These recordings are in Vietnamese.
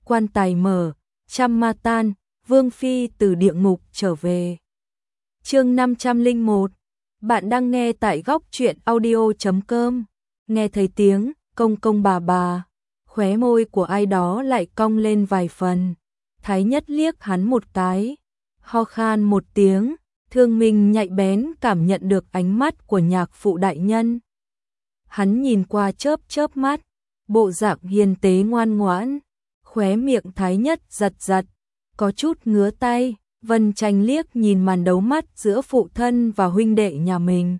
quan tài mở, trăm ma tan, Vương Phi từ địa ngục trở về. Chương 501. Bạn đang nghe tại góc truyện audio.com. Nghe thấy tiếng công công bà, khóe môi của ai đó lại cong lên vài phần. Thái Nhất liếc hắn một cái, ho khan một tiếng, Thương Minh nhạy bén cảm nhận được ánh mắt của nhạc phụ đại nhân. Hắn nhìn qua chớp chớp mắt, bộ dạng hiền tế ngoan ngoãn, khóe miệng Thái Nhất giật giật, có chút ngứa tay. Vân Tranh liếc nhìn màn đấu mắt giữa phụ thân và huynh đệ nhà mình,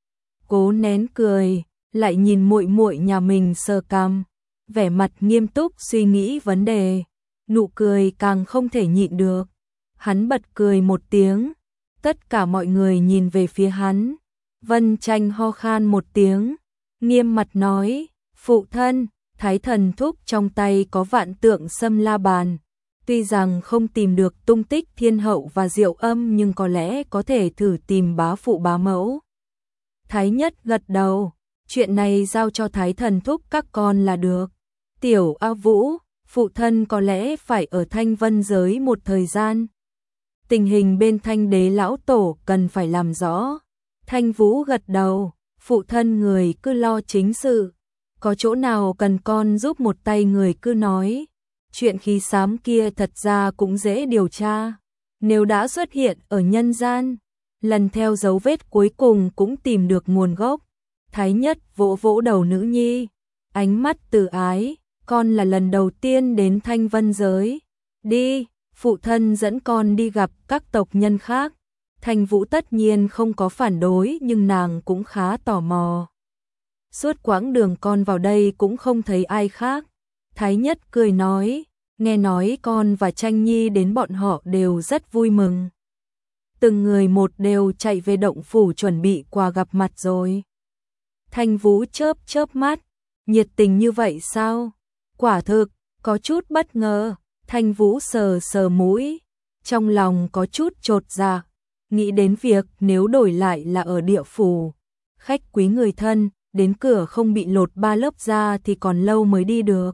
cố nén cười, lại nhìn muội muội nhà mình sờ cằm, vẻ mặt nghiêm túc suy nghĩ vấn đề, nụ cười càng không thể nhịn được. Hắn bật cười một tiếng, tất cả mọi người nhìn về phía hắn. Vân Tranh ho khan một tiếng, nghiêm mặt nói, phụ thân, Thái thần thúc trong tay có vạn tượng sâm la bàn. Tuy rằng không tìm được tung tích thiên hậu và diệu âm nhưng có lẽ có thể thử tìm bá phụ bá mẫu. Thái Nhất gật đầu, chuyện này giao cho Thái thần thúc các con là được. Tiểu A Vũ, phụ thân có lẽ phải ở Thanh Vân giới một thời gian. Tình hình bên Thanh đế lão tổ cần phải làm rõ. Thanh Vũ gật đầu, phụ thân người cứ lo chính sự. Có chỗ nào cần con giúp một tay người cứ nói. Chuyện khí xám kia thật ra cũng dễ điều tra. Nếu đã xuất hiện ở nhân gian, lần theo dấu vết cuối cùng cũng tìm được nguồn gốc. Thái Nhất vỗ vỗ đầu nữ nhi, ánh mắt từ ái, con là lần đầu tiên đến Thanh Vân giới. Đi, phụ thân dẫn con đi gặp các tộc nhân khác. Thanh Vũ tất nhiên không có phản đối nhưng nàng cũng khá tò mò. Suốt quãng đường con vào đây cũng không thấy ai khác. Thái Nhất cười nói, nghe nói con và Tranh Nhi đến bọn họ đều rất vui mừng. Từng người một đều chạy về động phủ chuẩn bị quà gặp mặt rồi. Thanh Vũ chớp chớp mắt, nhiệt tình như vậy sao? Quả thực, có chút bất ngờ. Thanh Vũ sờ sờ mũi, trong lòng có chút chột dạ, nghĩ đến việc nếu đổi lại là ở địa phủ, khách quý người thân, đến cửa không bị lột 3 lớp da thì còn lâu mới đi được.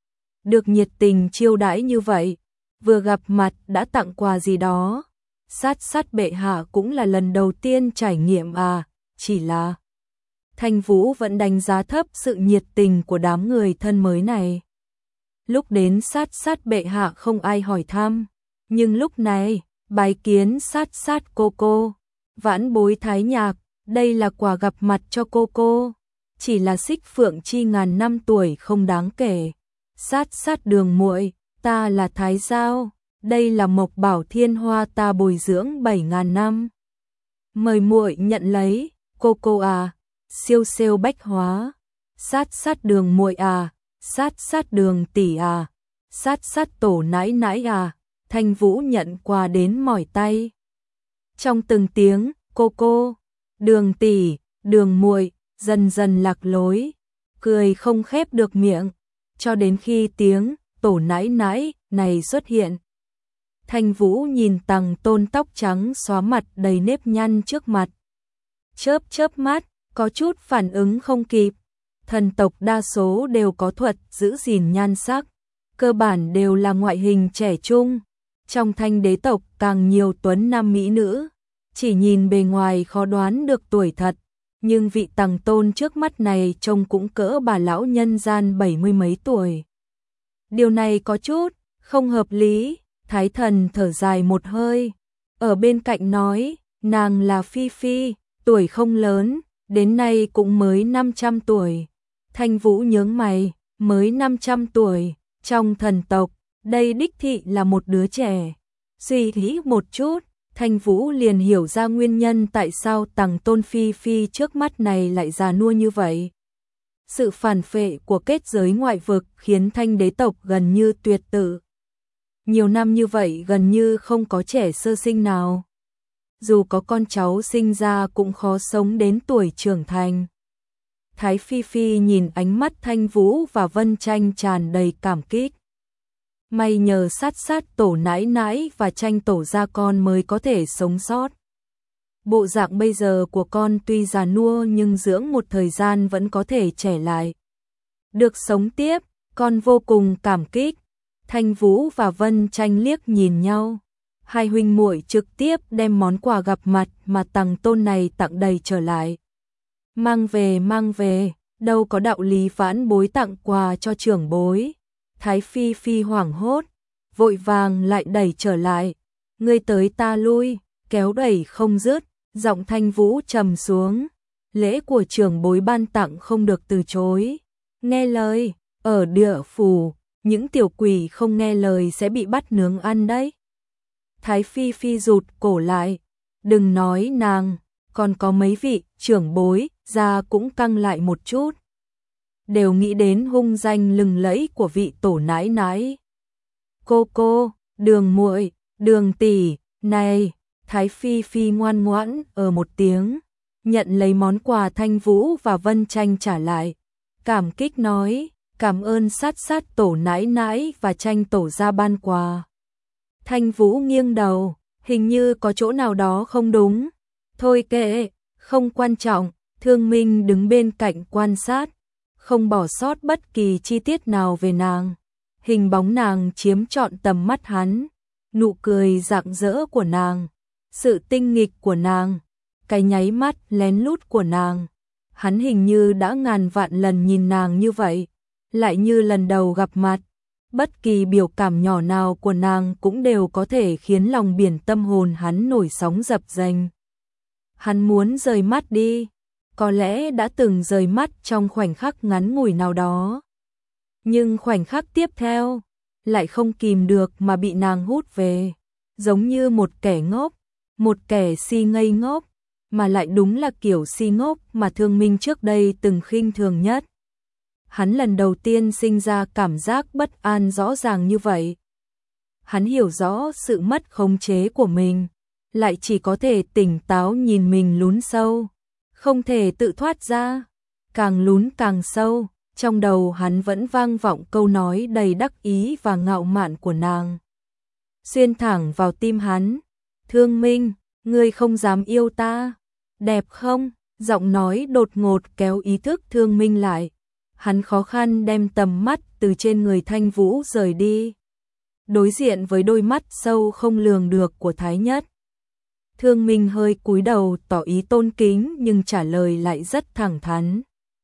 Được nhiệt tình chiêu đãi như vậy, vừa gặp mặt đã tặng quà gì đó. Sát bệ hạ cũng là lần đầu tiên trải nghiệm à, chỉ là Thanh Vũ vẫn đánh giá thấp sự nhiệt tình của đám người thân mới này. Lúc đến sát bệ hạ không ai hỏi thăm, nhưng lúc này, bái kiến sát cô, vãn bối Thái Nhạc, đây là quà gặp mặt cho cô. Chỉ là xích phượng chi ngàn năm tuổi không đáng kể. Sát đường muội, ta là Thái Giao, đây là mộc bảo thiên hoa ta bồi dưỡng 7.000 năm. Mời muội nhận lấy, cô à, siêu bách hóa. Sát đường muội à, sát đường tỷ à, sát tổ nãi à. Thanh Vũ nhận quà đến mỏi tay. Trong từng tiếng, cô, đường tỷ, đường muội, dần dần lạc lối, cười không khép được miệng. Cho đến khi tiếng tổ nãi này xuất hiện. Thanh Vũ nhìn Tằng Tôn tóc trắng xóa mặt đầy nếp nhăn trước mặt. Chớp mắt, có chút phản ứng không kịp. Thần tộc đa số đều có thuật giữ gìn nhan sắc, cơ bản đều là ngoại hình trẻ trung. Trong Thanh đế tộc càng nhiều tuấn nam mỹ nữ, chỉ nhìn bề ngoài khó đoán được tuổi thật. Nhưng vị Tằng Tôn trước mắt này trông cũng cỡ bà lão nhân gian 70 mấy tuổi. Điều này có chút không hợp lý. Thái thần thở dài một hơi, ở bên cạnh nói, nàng là Phi, tuổi không lớn, đến nay cũng mới 500 tuổi. Thanh Vũ nhướng mày, mới 500 tuổi, trong thần tộc, đây đích thị là một đứa trẻ. Suy nghĩ một chút, Thanh Vũ liền hiểu ra nguyên nhân tại sao Tằng Tôn Phi trước mắt này lại già nua như vậy. Sự phản phệ của kết giới ngoại vực khiến Thanh đế tộc gần như tuyệt tử. Nhiều năm như vậy gần như không có trẻ sơ sinh nào. Dù có con cháu sinh ra cũng khó sống đến tuổi trưởng thành. Thái Phi nhìn ánh mắt Thanh Vũ và Vân Tranh tràn đầy cảm kích. May nhờ sát tổ nãi và Tranh tổ ra con mới có thể sống sót. Bộ dạng bây giờ của con tuy già nua nhưng dưỡng một thời gian vẫn có thể trẻ lại. Được sống tiếp, con vô cùng cảm kích. Thanh Vũ và Vân Tranh liếc nhìn nhau. Hai huynh muội trực tiếp đem món quà gặp mặt mà Tằng Tôn này tặng đầy trở lại. Mang về, đâu có đạo lý vãn bối tặng quà cho trưởng bối. Thái Phi Phi hoảng hốt, vội vàng lại đẩy trở lại. Ngươi tới ta lui, kéo đẩy không dứt, giọng Thanh Vũ trầm xuống. Lễ của trưởng bối ban tặng không được từ chối. Nghe lời, ở địa phủ, những tiểu quỷ không nghe lời sẽ bị bắt nướng ăn đấy. Thái Phi Phi rụt cổ lại, đừng nói nàng, còn có mấy vị trưởng bối, da cũng căng lại một chút. Đều nghĩ đến hung danh lừng lẫy của vị tổ nãi nãi. Cô, Đường muội, Đường tỷ, này, Thái Phi Phi ngoan ngoãn một tiếng, nhận lấy món quà Thanh Vũ và Vân Tranh trả lại. Cảm kích nói, cảm ơn sát tổ nãi nãi và Tranh tổ ra ban quà. Thanh Vũ nghiêng đầu, hình như có chỗ nào đó không đúng. Thôi kệ, không quan trọng. Thương Minh đứng bên cạnh quan sát, không bỏ sót bất kỳ chi tiết nào về nàng. Hình bóng nàng chiếm trọn tầm mắt hắn, nụ cười rạng rỡ của nàng, sự tinh nghịch của nàng, cái nháy mắt lén lút của nàng. Hắn hình như đã ngàn vạn lần nhìn nàng như vậy, lại như lần đầu gặp mặt. Bất kỳ biểu cảm nhỏ nào của nàng cũng đều có thể khiến lòng biển tâm hồn hắn nổi sóng dập dềnh. Hắn muốn rời mắt đi, có lẽ đã từng rời mắt trong khoảnh khắc ngắn ngủi nào đó. Nhưng khoảnh khắc tiếp theo, lại không kìm được mà bị nàng hút về, giống như một kẻ ngốc, một kẻ si ngây ngốc, mà lại đúng là kiểu si ngốc mà Thương Minh trước đây từng khinh thường nhất. Hắn lần đầu tiên sinh ra cảm giác bất an rõ ràng như vậy. Hắn hiểu rõ sự mất khống chế của mình, lại chỉ có thể tỉnh táo nhìn mình lún sâu, không thể tự thoát ra, càng lún càng sâu. Trong đầu hắn vẫn vang vọng câu nói đầy đắc ý và ngạo mạn của nàng. Xuyên thẳng vào tim hắn, Thương Minh, ngươi không dám yêu ta, đẹp không? Giọng nói đột ngột kéo ý thức Thương Minh lại. Hắn khó khăn đem tầm mắt từ trên người Thanh Vũ rời đi, đối diện với đôi mắt sâu không lường được của Thái Nhất. Thương Minh hơi cúi đầu tỏ ý tôn kính nhưng trả lời lại rất thẳng thắn.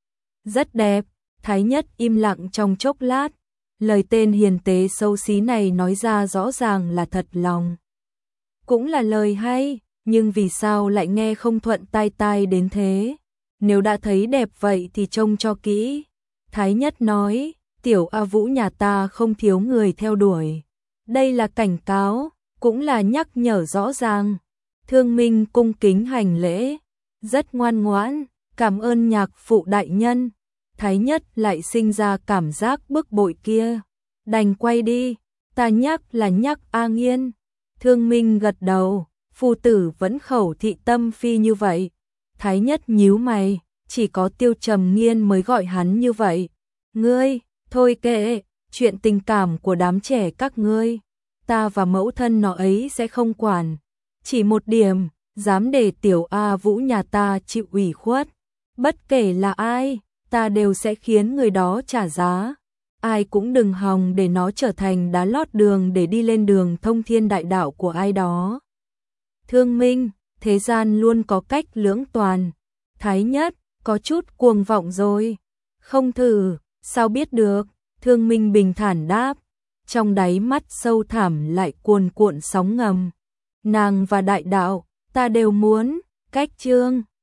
Rất đẹp. Thái Nhất im lặng trong chốc lát, lời tên hiền tế xấu xí này nói ra rõ ràng là thật lòng. Cũng là lời hay, nhưng vì sao lại nghe không thuận tai đến thế? Nếu đã thấy đẹp vậy thì trông cho kỹ. Thái Nhất nói, tiểu A Vũ nhà ta không thiếu người theo đuổi. Đây là cảnh cáo, cũng là nhắc nhở rõ ràng. Thương Minh cung kính hành lễ, rất ngoan ngoãn, cảm ơn nhạc phụ đại nhân. Thái Nhất lại sinh ra cảm giác bức bội kia. Đành quay đi, ta nhắc là nhắc A Nghiên. Thương Minh gật đầu, phu tử vẫn khẩu thị tâm phi như vậy. Thái Nhất nhíu mày, chỉ có Tiêu Trầm Nghiên mới gọi hắn như vậy. Ngươi, thôi kệ, chuyện tình cảm của đám trẻ các ngươi, ta và mẫu thân nó ấy sẽ không quản. Chỉ một điểm, dám để tiểu A Vũ nhà ta chịu ủy khuất. Bất kể là ai, ta đều sẽ khiến người đó trả giá. Ai cũng đừng hòng để nó trở thành đá lót đường để đi lên đường thông thiên đại đạo của ai đó. Thương Minh, thế gian luôn có cách lưỡng toàn. Thái Nhất, có chút cuồng vọng rồi. Không thử, sao biết được? Thương Minh bình thản đáp. Trong đáy mắt sâu thẳm lại cuồn cuộn sóng ngầm. Nàng và đại đạo, ta đều muốn. Cách chương